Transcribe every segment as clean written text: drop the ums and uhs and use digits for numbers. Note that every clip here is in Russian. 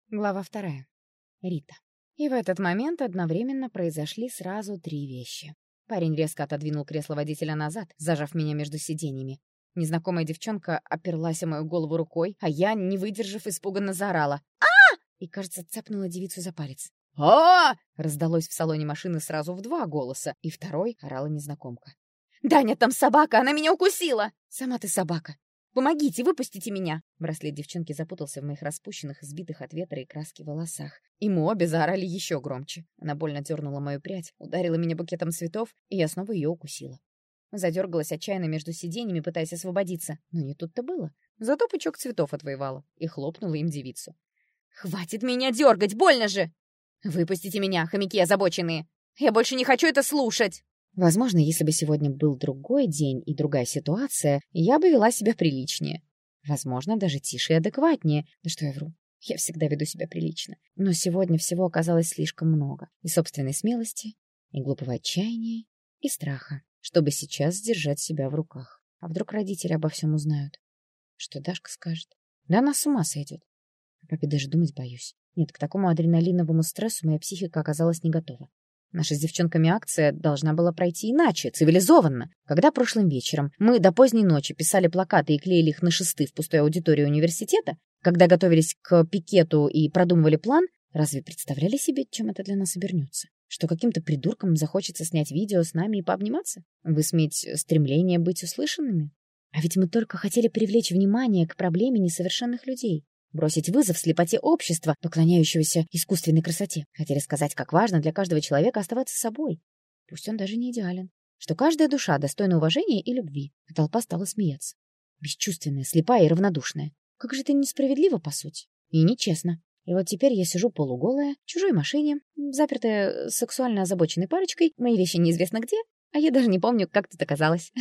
Глава 2. Рита. И в этот момент одновременно произошли сразу 3 вещи. Парень резко отодвинул кресло водителя назад, зажав меня между сиденьями. Незнакомая девчонка оперлась о мою голову рукой, а я, не выдержав, испуганно заорала. И, кажется, цапнула девицу за палец. Раздалось в салоне машины сразу в 2 голоса, и второй орала незнакомка. «Даня, там собака! Она меня укусила!» «Сама ты собака! Помогите, выпустите меня!» Браслет девчонки запутался в моих распущенных, сбитых от ветра и краски волосах. И мы обе заорали еще громче. Она больно дернула мою прядь, ударила меня букетом цветов, и я снова ее укусила. Задергалась отчаянно между сиденьями, пытаясь освободиться. Но не тут-то было. Зато пучок цветов отвоевала и хлопнула им девицу. «Хватит меня дергать, больно же!» «Выпустите меня, хомяки озабоченные! Я больше не хочу это слушать!» Возможно, если бы сегодня был другой день и другая ситуация, я бы вела себя приличнее. Возможно, даже тише и адекватнее. Да что я вру. Я всегда веду себя прилично. Но сегодня всего оказалось слишком много. И собственной смелости, и глупого отчаяния, и страха, чтобы сейчас сдержать себя в руках. А вдруг родители обо всем узнают? Что Дашка скажет? Да она с ума сойдет. О папе даже думать боюсь. Нет, к такому адреналиновому стрессу моя психика оказалась не готова. Наша с девчонками акция должна была пройти иначе, цивилизованно. Когда прошлым вечером мы до поздней ночи писали плакаты и клеили их на шесты в пустой аудитории университета, когда готовились к пикету и продумывали план, разве представляли себе, чем это для нас обернется? Что каким-то придуркам захочется снять видео с нами и пообниматься? Высмеять стремление быть услышанными? А ведь мы только хотели привлечь внимание к проблеме несовершенных людей. Бросить вызов слепоте общества, поклоняющегося искусственной красоте. Хотели сказать, как важно для каждого человека оставаться собой. Пусть он даже не идеален. Что каждая душа достойна уважения и любви. А толпа стала смеяться. Бесчувственная, слепая и равнодушная. Как же это несправедливо, по сути. И нечестно. И вот теперь я сижу полуголая, в чужой машине, запертая сексуально озабоченной парочкой, мои вещи неизвестно где, а я даже не помню, как тут оказалось.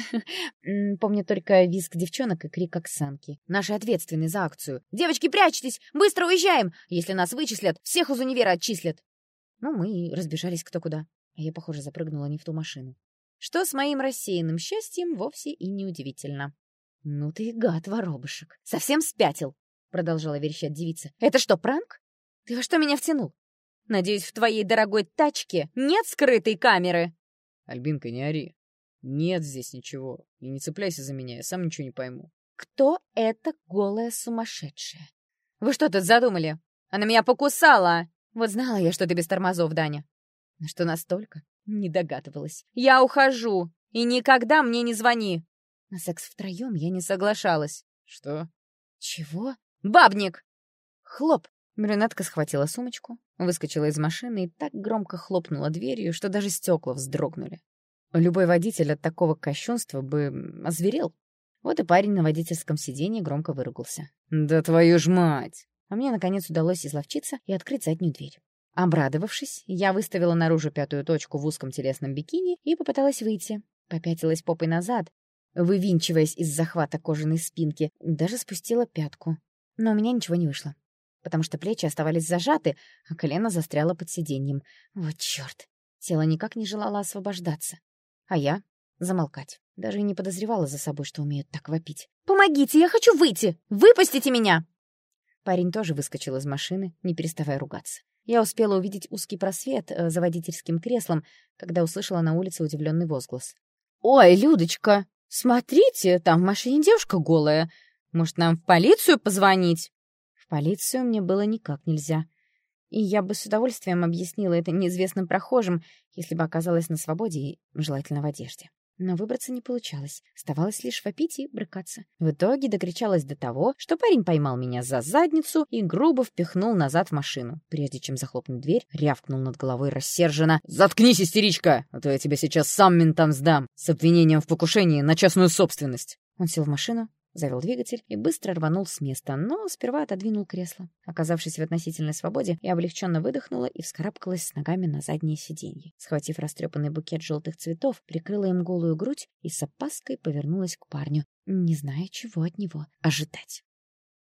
Помню только визг девчонок и крик Оксанки. Наши ответственные за акцию. «Девочки, прячьтесь! Быстро уезжаем! Если нас вычислят, всех из универа отчислят!» Ну, мы и разбежались кто куда. А я, похоже, запрыгнула не в ту машину. Что с моим рассеянным счастьем вовсе и неудивительно. «Ну ты гад, воробышек! Совсем спятил!» Продолжала верещать девица. «Это что, пранк? Ты во что меня втянул? Надеюсь, в твоей дорогой тачке нет скрытой камеры?» Альбинка, не ори. Нет здесь ничего. И не цепляйся за меня, я сам ничего не пойму. Кто эта голая сумасшедшая? Вы что тут задумали? Она меня покусала! Вот знала я, что ты без тормозов, Даня. На что настолько? Не догадывалась. Я ухожу, и никогда мне не звони. На секс втроем я не соглашалась. Что? Чего? Бабник! Хлоп! Брюнетка схватила сумочку, выскочила из машины и так громко хлопнула дверью, что даже стекла вздрогнули. Любой водитель от такого кощунства бы озверел. Вот и парень на водительском сиденье громко выругался. Да твою ж мать! А мне, наконец, удалось изловчиться и открыть заднюю дверь. Обрадовавшись, я выставила наружу 5-ю точку в узком телесном бикини и попыталась выйти. Попятилась попой назад, вывинчиваясь из захвата кожаной спинки, даже спустила пятку. Но у меня ничего не вышло, потому что плечи оставались зажаты, а колено застряло под сиденьем. Вот чёрт! Тело никак не желало освобождаться. А я замолкать. Даже и не подозревала за собой, что умеют так вопить. «Помогите, я хочу выйти! Выпустите меня!» Парень тоже выскочил из машины, не переставая ругаться. Я успела увидеть узкий просвет за водительским креслом, когда услышала на улице удивленный возглас. «Ой, Людочка, смотрите, там в машине девушка голая. Может, нам в полицию позвонить?» В полицию мне было никак нельзя. И я бы с удовольствием объяснила это неизвестным прохожим, если бы оказалась на свободе и желательно в одежде. Но выбраться не получалось. Оставалось лишь вопить и брыкаться. В итоге докричалась до того, что парень поймал меня за задницу и грубо впихнул назад в машину. Прежде чем захлопнуть дверь, рявкнул над головой рассерженно: «Заткнись, истеричка, а то я тебя сейчас сам ментам сдам с обвинением в покушении на частную собственность!» Он сел в машину, завел двигатель и быстро рванул с места, но сперва отодвинул кресло. Оказавшись в относительной свободе, я облегченно выдохнула и вскарабкалась с ногами на заднее сиденье. Схватив растрепанный букет желтых цветов, прикрыла им голую грудь и с опаской повернулась к парню, не зная, чего от него ожидать.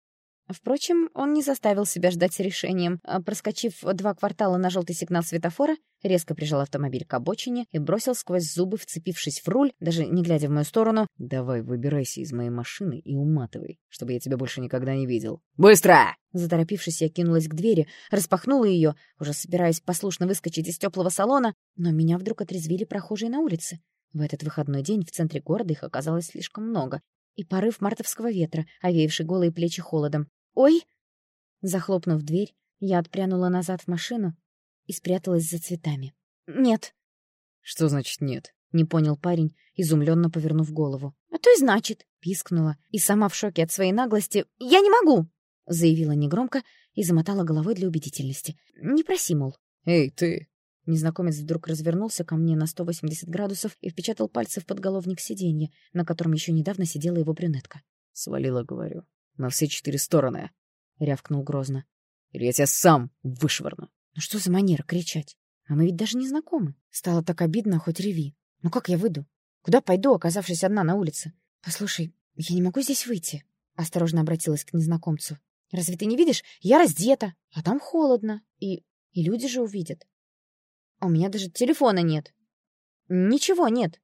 Впрочем, он не заставил себя ждать с решением. Проскочив 2 квартала на желтый сигнал светофора, резко прижал автомобиль к обочине и бросил сквозь зубы, вцепившись в руль, даже не глядя в мою сторону: «Давай, выбирайся из моей машины и уматывай, чтобы я тебя больше никогда не видел. Быстро!» Заторопившись, я кинулась к двери, распахнула ее, уже собираясь послушно выскочить из теплого салона, но меня вдруг отрезвили прохожие на улице. В этот выходной день в центре города их оказалось слишком много. И порыв мартовского ветра, овеявший голые плечи холодом. «Ой!» Захлопнув дверь, я отпрянула назад в машину и спряталась за цветами. «Нет». «Что значит нет?» — не понял парень, изумленно повернув голову. «А то и значит!» — пискнула, и сама в шоке от своей наглости. «Я не могу!» — заявила негромко и замотала головой для убедительности. «Не проси, мол». «Эй, ты!» Незнакомец вдруг развернулся ко мне на 180 градусов и впечатал пальцы в подголовник сиденья, на котором еще недавно сидела его брюнетка. «Свалила, говорю. На все 4 стороны!» — рявкнул грозно. «Или я тебя сам вышвырну!» «Ну что за манера кричать? А мы ведь даже не знакомы. Стало так обидно, хоть реви. Ну как я выйду? Куда пойду, оказавшись одна на улице? Послушай, я не могу здесь выйти», — осторожно обратилась к незнакомцу. «Разве ты не видишь? Я раздета, а там холодно, и люди же увидят. А у меня даже телефона нет. Ничего нет».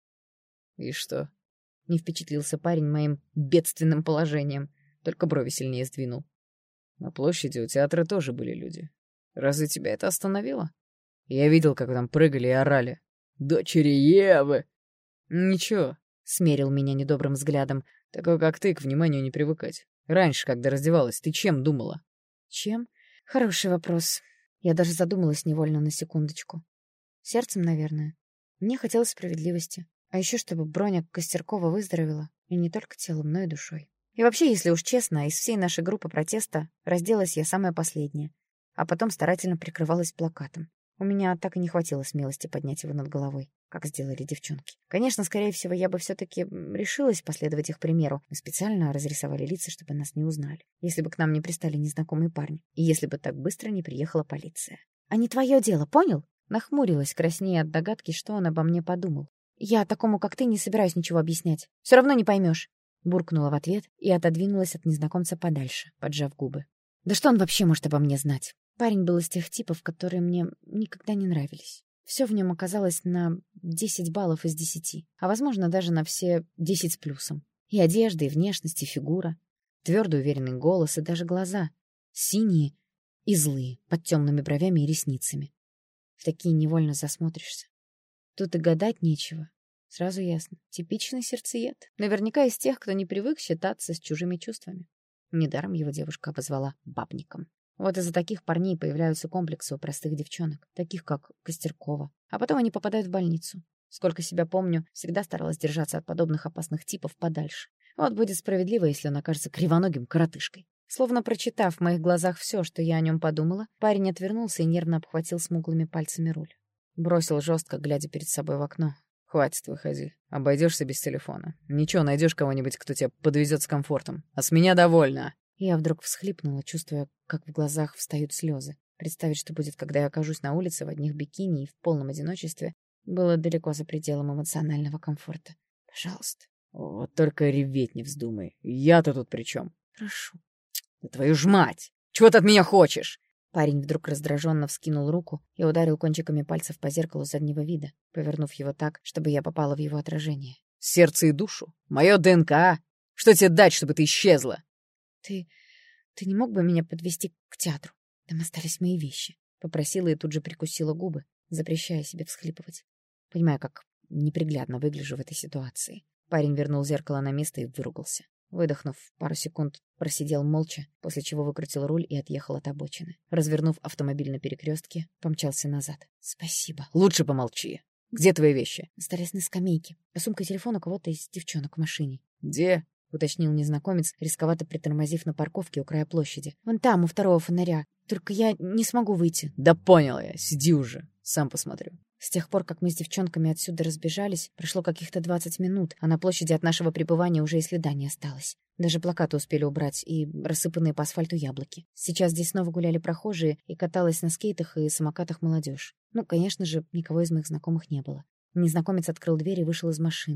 «И что?» — не впечатлился парень моим бедственным положением, только брови сильнее сдвинул. «На площади у театра тоже были люди. Разве тебя это остановило? Я видел, как вы там прыгали и орали. Дочери Евы!» «Ничего», — смерил меня недобрым взглядом. «Такой, как ты, к вниманию не привыкать. Раньше, когда раздевалась, ты чем думала?» «Чем? Хороший вопрос. Я даже задумалась невольно на секундочку. Сердцем, наверное. Мне хотелось справедливости. А еще, чтобы Броня Костеркова выздоровела. И не только телом, но и душой. И вообще, если уж честно, из всей нашей группы протеста разделась я самая последняя. А потом старательно прикрывалась плакатом. У меня так и не хватило смелости поднять его над головой, как сделали девчонки. Конечно, скорее всего, я бы все-таки решилась последовать их примеру. Мы специально разрисовали лица, чтобы нас не узнали. Если бы к нам не пристали незнакомые парни. И если бы так быстро не приехала полиция. «А не твое дело, понял?» Нахмурилась, краснея от догадки, что он обо мне подумал. «Я такому, как ты, не собираюсь ничего объяснять. Все равно не поймешь». Буркнула в ответ и отодвинулась от незнакомца подальше, поджав губы. Да что он вообще может обо мне знать? Парень был из тех типов, которые мне никогда не нравились. Все в нем оказалось на 10 баллов из 10, а, возможно, даже на все 10 с плюсом. И одежда, и внешность, и фигура, твердый уверенный голос, и даже глаза. Синие и злые, под темными бровями и ресницами. В такие невольно засмотришься. Тут и гадать нечего. Сразу ясно. Типичный сердцеед. Наверняка из тех, кто не привык считаться с чужими чувствами. Недаром его девушка обозвала бабником. Вот из-за таких парней появляются комплексы у простых девчонок, таких как Костеркова. А потом они попадают в больницу. Сколько себя помню, всегда старалась держаться от подобных опасных типов подальше. Вот будет справедливо, если он окажется кривоногим коротышкой. Словно прочитав в моих глазах все, что я о нем подумала, парень отвернулся и нервно обхватил смуглыми пальцами руль. Бросил жестко, глядя перед собой в окно. «Хватит, выходи. Обойдешься без телефона. Ничего, найдешь кого-нибудь, кто тебя подвезет с комфортом. А с меня довольно». Я вдруг всхлипнула, чувствуя, как в глазах встают слезы. Представить, что будет, когда я окажусь на улице в одних бикини и в полном одиночестве, было далеко за пределом эмоционального комфорта. «Пожалуйста». «Вот только реветь не вздумай. Я-то тут при чем?» «Прошу». «Да твою ж мать! Чего ты от меня хочешь?» Парень вдруг раздраженно вскинул руку и ударил кончиками пальцев по зеркалу заднего вида, повернув его так, чтобы я попала в его отражение. «Сердце и душу? Мое ДНК? Что тебе дать, чтобы ты исчезла?» Ты не мог бы меня подвезти к театру? Там остались мои вещи». Попросила и тут же прикусила губы, запрещая себе всхлипывать. Понимая, как неприглядно выгляжу в этой ситуации. Парень вернул зеркало на место и выругался. Выдохнув, пару секунд просидел молча, после чего выкрутил руль и отъехал от обочины. Развернув автомобиль на перекрестке, помчался назад. «Спасибо». «Лучше помолчи. Где твои вещи?» Остались на скамейке, а сумка и телефон у кого-то из девчонок в машине. «Где?» — уточнил незнакомец, рисковато притормозив на парковке у края площади. «Вон там, у второго фонаря. Только я не смогу выйти». «Да понял я. Сиди уже. Сам посмотрю». С тех пор, как мы с девчонками отсюда разбежались, прошло каких-то 20 минут, а на площади от нашего пребывания уже и следа не осталось. Даже плакаты успели убрать и рассыпанные по асфальту яблоки. Сейчас здесь снова гуляли прохожие и каталась на скейтах и самокатах молодежь. Ну, конечно же, никого из моих знакомых не было. Незнакомец открыл дверь и вышел из машины.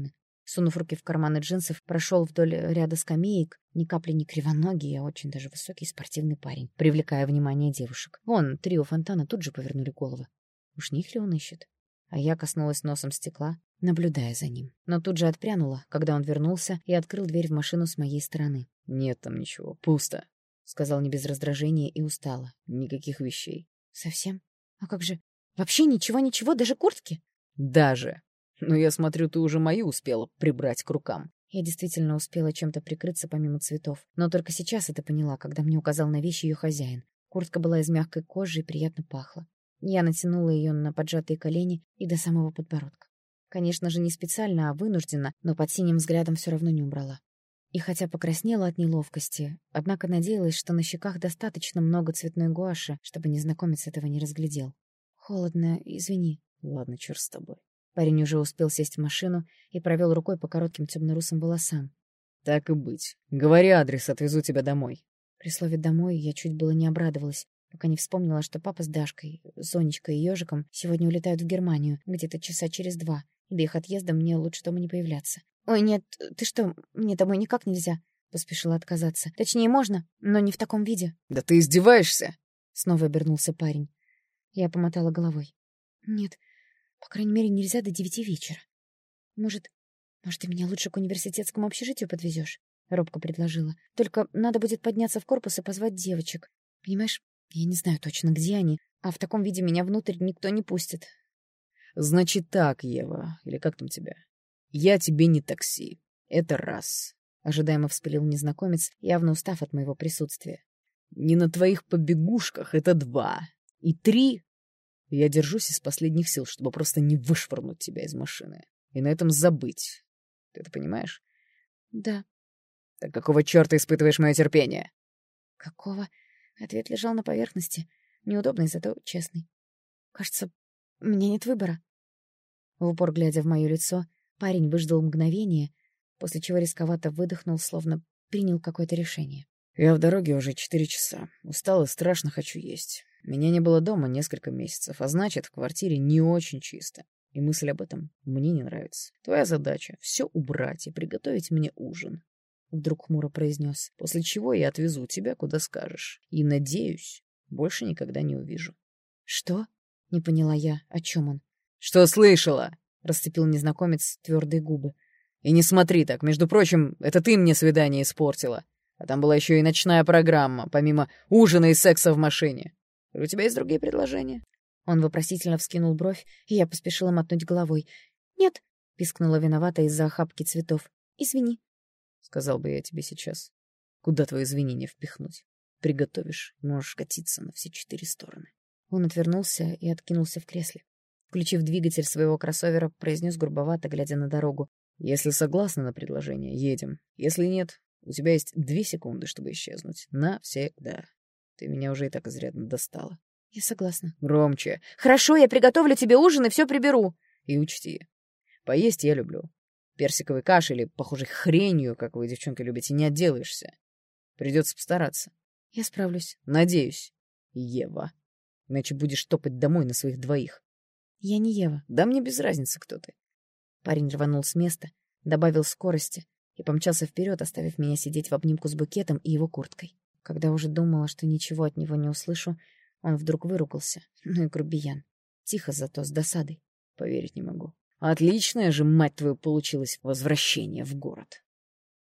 Сунув руки в карманы джинсов, прошел вдоль ряда скамеек, ни капли не кривоногий, а очень даже высокий спортивный парень, привлекая внимание девушек. Вон, трио Фонтана тут же повернули головы. Уж них ли он ищет? А я коснулась носом стекла, наблюдая за ним. Но тут же отпрянула, когда он вернулся и открыл дверь в машину с моей стороны. «Нет там ничего, пусто», — сказал не без раздражения и устало. «Никаких вещей». «Совсем? А как же? Вообще ничего, даже куртки?» «Даже. Но я смотрю, ты уже мою успела прибрать к рукам». Я действительно успела чем-то прикрыться помимо цветов, но только сейчас это поняла, когда мне указал на вещи ее хозяин. Куртка была из мягкой кожи и приятно пахла. Я натянула ее на поджатые колени и до самого подбородка. Конечно же, не специально, а вынужденно, но под синим взглядом все равно не убрала. И хотя покраснела от неловкости, однако надеялась, что на щеках достаточно много цветной гуаши, чтобы незнакомец этого не разглядел. «Холодно, извини». «Ладно, черт с тобой». Парень уже успел сесть в машину и провел рукой по коротким темно-русым волосам. «Так и быть. Говори адрес, отвезу тебя домой». При слове «домой» я чуть было не обрадовалась, пока не вспомнила, что папа с Дашкой, Сонечкой и Ёжиком сегодня улетают в Германию где-то часа через 2, и до их отъезда мне лучше дома не появляться. «Ой, нет, ты что, мне домой никак нельзя?» — поспешила отказаться. «Точнее, можно, но не в таком виде». «Да ты издеваешься?» — снова обернулся парень. Я помотала головой. «Нет, по крайней мере, нельзя до 9 вечера. Может, ты меня лучше к университетскому общежитию подвезешь?» — робко предложила. «Только надо будет подняться в корпус и позвать девочек. Понимаешь, я не знаю точно, где они, а в таком виде меня внутрь никто не пустит». «Значит так, Ева, или как там тебя? Я тебе не такси. Это раз». Ожидаемо вспылил незнакомец, явно устав от моего присутствия. «Не на твоих побегушках. Это 2. И 3. Я держусь из последних сил, чтобы просто не вышвырнуть тебя из машины. И на этом забыть. Ты это понимаешь?» «Да». «Так какого черта испытываешь мое терпение?» «Какого?» Ответ лежал на поверхности. Неудобный, зато честный. «Кажется, у меня нет выбора». В упор глядя в мое лицо, парень выждал мгновение, после чего рисковато выдохнул, словно принял какое-то решение. «Я в дороге уже 4 часа. Устал и страшно хочу есть. Меня не было дома несколько месяцев, а значит, в квартире не очень чисто. И мысль об этом мне не нравится. Твоя задача — все убрать и приготовить мне ужин», — вдруг хмуро произнес, «после чего я отвезу тебя, куда скажешь. И, надеюсь, больше никогда не увижу». «Что?» — не поняла я, о чем он. «Что слышала?» — расцепил незнакомец твердые губы. «И не смотри так. Между прочим, это ты мне свидание испортила. А там была еще и ночная программа, помимо ужина и секса в машине. У тебя есть другие предложения?» Он вопросительно вскинул бровь, и я поспешила мотнуть головой. «Нет», — пискнула виновата из-за охапки цветов. «Извини». «Сказал бы я тебе сейчас. Куда твои извинения впихнуть? Приготовишь, можешь катиться на все 4 стороны». Он отвернулся и откинулся в кресле. Включив двигатель своего кроссовера, произнес грубовато, глядя на дорогу. «Если согласна на предложение, едем. Если нет, у тебя есть 2 секунды, чтобы исчезнуть. Навсегда. Ты меня уже и так изрядно достала». «Я согласна». «Громче». «Хорошо, я приготовлю тебе ужин и все приберу». «И учти, поесть я люблю. Персиковой кашей или похожей хренью, как вы, девчонки, любите, не отделаешься. Придется постараться». «Я справлюсь». «Надеюсь, Ева. Иначе будешь топать домой на своих 2. «Я не Ева». «Да мне без разницы, кто ты». Парень рванул с места, добавил скорости и помчался вперед, оставив меня сидеть в обнимку с букетом и его курткой. Когда уже думала, что ничего от него не услышу, он вдруг выругался. Ну и грубиян. Тихо, зато с досадой. Поверить не могу. Отличное же, мать твою, получилось возвращение в город.